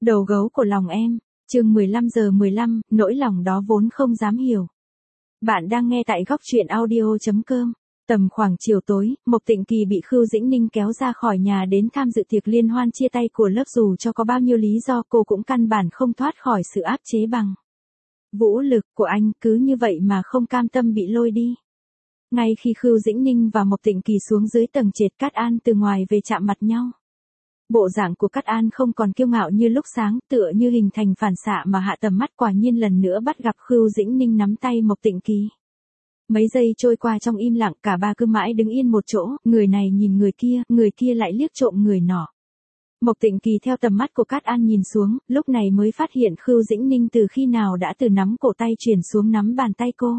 Đầu gấu của lòng em, chương 15:15, nỗi lòng đó vốn không dám hiểu. Bạn đang nghe tại góc truyện audio.com. Tầm khoảng chiều tối, Mộc Tịnh Kỳ bị Khưu Dĩnh Ninh kéo ra khỏi nhà đến tham dự tiệc liên hoan chia tay của lớp, dù cho có bao nhiêu lý do cô cũng căn bản không thoát khỏi sự áp chế bằng vũ lực của anh, cứ như vậy mà không cam tâm bị lôi đi. Ngay khi Khưu Dĩnh Ninh và Mộc Tịnh Kỳ xuống dưới tầng trệt, Cát An từ ngoài về chạm mặt nhau. Bộ dạng của Cát An không còn kiêu ngạo như lúc sáng, tựa như hình thành phản xạ mà hạ tầm mắt quả nhiên lần nữa bắt gặp Khưu Dĩnh Ninh nắm tay Mộc Tịnh Kỳ. Mấy giây trôi qua trong im lặng, cả ba cứ mãi đứng yên một chỗ, người này nhìn người kia lại liếc trộm người nọ. Mộc Tịnh Kỳ theo tầm mắt của Cát An nhìn xuống, lúc này mới phát hiện Khưu Dĩnh Ninh từ khi nào đã từ nắm cổ tay chuyển xuống nắm bàn tay cô.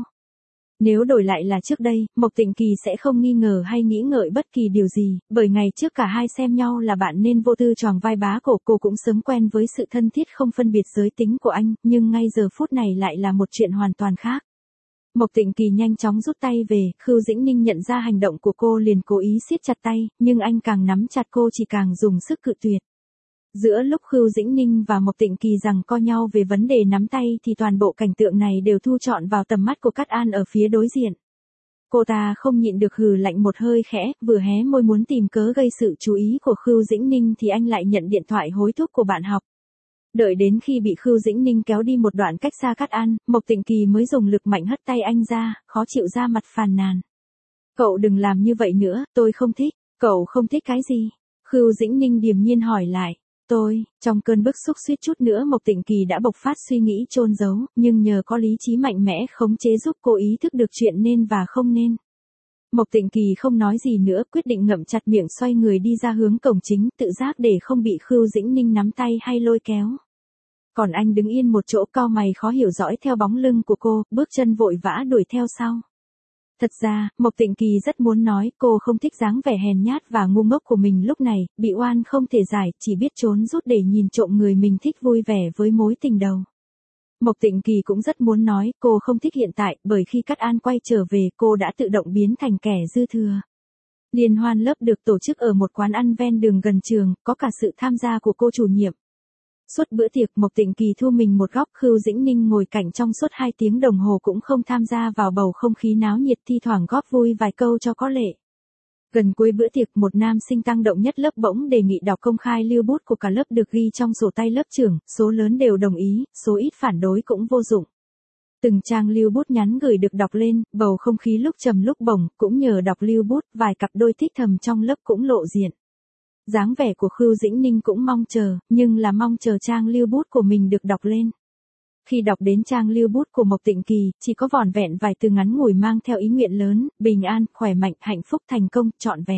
Nếu đổi lại là trước đây, Mộc Tịnh Kỳ sẽ không nghi ngờ hay nghĩ ngợi bất kỳ điều gì, bởi ngày trước cả hai xem nhau là bạn nên vô tư choàng vai bá cổ, cô cũng sớm quen với sự thân thiết không phân biệt giới tính của anh, nhưng ngay giờ phút này lại là một chuyện hoàn toàn khác. Mộc Tịnh Kỳ nhanh chóng rút tay về, Khưu Dĩnh Ninh nhận ra hành động của cô liền cố ý siết chặt tay, nhưng anh càng nắm chặt cô chỉ càng dùng sức cự tuyệt. Giữa lúc Khưu Dĩnh Ninh và Mộc Tịnh Kỳ giằng co nhau về vấn đề nắm tay thì toàn bộ cảnh tượng này đều thu trọn vào tầm mắt của Cát An ở phía đối diện. Cô ta không nhịn được hừ lạnh một hơi khẽ, vừa hé môi muốn tìm cớ gây sự chú ý của Khưu Dĩnh Ninh thì anh lại nhận điện thoại hối thúc của bạn học. Đợi đến khi bị Khưu Dĩnh Ninh kéo đi một đoạn cách xa Cát An, Mộc Tịnh Kỳ mới dùng lực mạnh hất tay anh ra, khó chịu ra mặt phàn nàn. Cậu đừng làm như vậy nữa, tôi không thích. Cậu không thích cái gì? Khưu Dĩnh Ninh điềm nhiên hỏi lại. Trong cơn bức xúc suýt chút nữa Mộc Tịnh Kỳ đã bộc phát suy nghĩ chôn giấu, nhưng nhờ có lý trí mạnh mẽ khống chế giúp cô ý thức được chuyện nên và không nên. Mộc Tịnh Kỳ không nói gì nữa, quyết định ngậm chặt miệng xoay người đi ra hướng cổng chính, tự giác để không bị Khưu Dĩnh Ninh nắm tay hay lôi kéo. Còn anh đứng yên một chỗ cau mày khó hiểu dõi theo bóng lưng của cô, bước chân vội vã đuổi theo sau. Thật ra, Mộc Tịnh Kỳ rất muốn nói cô không thích dáng vẻ hèn nhát và ngu ngốc của mình lúc này, bị oan không thể giải, chỉ biết trốn rút để nhìn trộm người mình thích vui vẻ với mối tình đầu. Mộc Tịnh Kỳ cũng rất muốn nói cô không thích hiện tại, bởi khi Cát An quay trở về cô đã tự động biến thành kẻ dư thừa. Liên hoan lớp được tổ chức ở một quán ăn ven đường gần trường, có cả sự tham gia của cô chủ nhiệm. Suốt bữa tiệc Mộc Tịnh Kỳ thu mình một góc, Khưu Dĩnh Ninh ngồi cạnh trong suốt 2 tiếng đồng hồ cũng không tham gia vào bầu không khí náo nhiệt, thi thoảng góp vui vài câu cho có lệ. Gần cuối bữa tiệc, một nam sinh tăng động nhất lớp bỗng đề nghị đọc công khai lưu bút của cả lớp được ghi trong sổ tay lớp trưởng, số lớn đều đồng ý, số ít phản đối cũng vô dụng. Từng trang lưu bút nhắn gửi được đọc lên, bầu không khí lúc trầm lúc bổng, cũng nhờ đọc lưu bút, vài cặp đôi thích thầm trong lớp cũng lộ diện. Dáng vẻ của Khưu Dĩnh Ninh cũng mong chờ, nhưng là mong chờ trang lưu bút của mình được đọc lên. Khi đọc đến trang lưu bút của Mộc Tịnh Kỳ, chỉ có vỏn vẹn vài từ ngắn ngủi mang theo ý nguyện lớn, bình an, khỏe mạnh, hạnh phúc, thành công, trọn vẹn.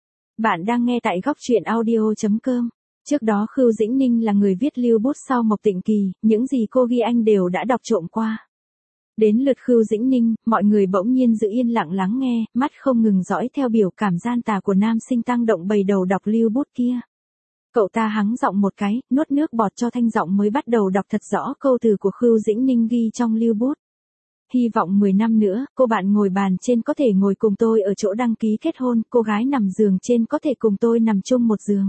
Bạn đang nghe tại góc truyện audio.com. Trước đó Khưu Dĩnh Ninh là người viết lưu bút sau Mộc Tịnh Kỳ, những gì cô ghi anh đều đã đọc trộm qua. Đến lượt Khưu Dĩnh Ninh, mọi người bỗng nhiên giữ yên lặng lắng nghe, mắt không ngừng dõi theo biểu cảm gian tà của nam sinh tăng động bày đầu đọc lưu bút kia. Cậu ta hắng giọng một cái, nuốt nước bọt cho thanh giọng mới bắt đầu đọc thật rõ câu từ của Khưu Dĩnh Ninh ghi trong lưu bút. Hy vọng 10 năm nữa, cô bạn ngồi bàn trên có thể ngồi cùng tôi ở chỗ đăng ký kết hôn, cô gái nằm giường trên có thể cùng tôi nằm chung một giường.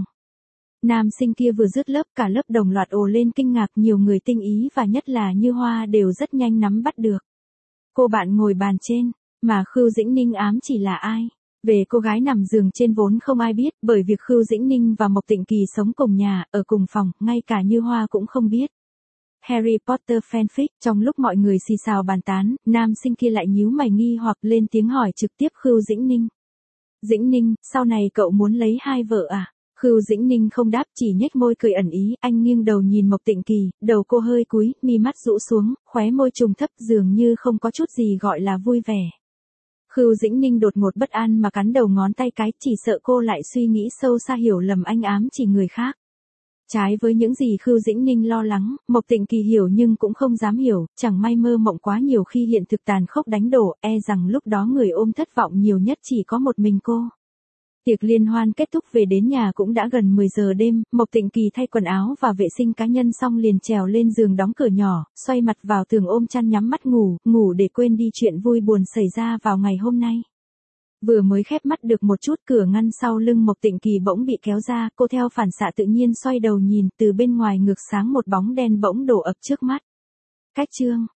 Nam sinh kia vừa dứt lớp, cả lớp đồng loạt ồ lên kinh ngạc, nhiều người tinh ý và nhất là Như Hoa đều rất nhanh nắm bắt được. Cô bạn ngồi bàn trên, mà Khưu Dĩnh Ninh ám chỉ là ai? Về cô gái nằm giường trên vốn không ai biết, bởi việc Khưu Dĩnh Ninh và Mộc Tịnh Kỳ sống cùng nhà, ở cùng phòng, ngay cả Như Hoa cũng không biết. Harry Potter fanfic, trong lúc mọi người xì xào bàn tán, nam sinh kia lại nhíu mày nghi hoặc lên tiếng hỏi trực tiếp Khưu Dĩnh Ninh. Dĩnh Ninh, sau này cậu muốn lấy 2 vợ à? Khưu Dĩnh Ninh không đáp, chỉ nhếch môi cười ẩn ý, anh nghiêng đầu nhìn Mộc Tịnh Kỳ, đầu cô hơi cúi, mi mắt rũ xuống, khóe môi trùng thấp, dường như không có chút gì gọi là vui vẻ. Khưu Dĩnh Ninh đột ngột bất an mà cắn đầu ngón tay cái, chỉ sợ cô lại suy nghĩ sâu xa hiểu lầm anh ám chỉ người khác. Trái với những gì Khưu Dĩnh Ninh lo lắng, Mộc Tịnh Kỳ hiểu nhưng cũng không dám hiểu, chẳng may mơ mộng quá nhiều khi hiện thực tàn khốc đánh đổ, e rằng lúc đó người ôm thất vọng nhiều nhất chỉ có một mình cô. Tiệc liên hoan kết thúc, về đến nhà cũng đã gần 10 giờ đêm, Mộc Tịnh Kỳ thay quần áo và vệ sinh cá nhân xong liền trèo lên giường đóng cửa nhỏ, xoay mặt vào tường ôm chăn nhắm mắt ngủ để quên đi chuyện vui buồn xảy ra vào ngày hôm nay. Vừa mới khép mắt được một chút, cửa ngăn sau lưng Mộc Tịnh Kỳ bỗng bị kéo ra, cô theo phản xạ tự nhiên xoay đầu nhìn, từ bên ngoài ngược sáng một bóng đen bỗng đổ ập trước mắt. Cách chương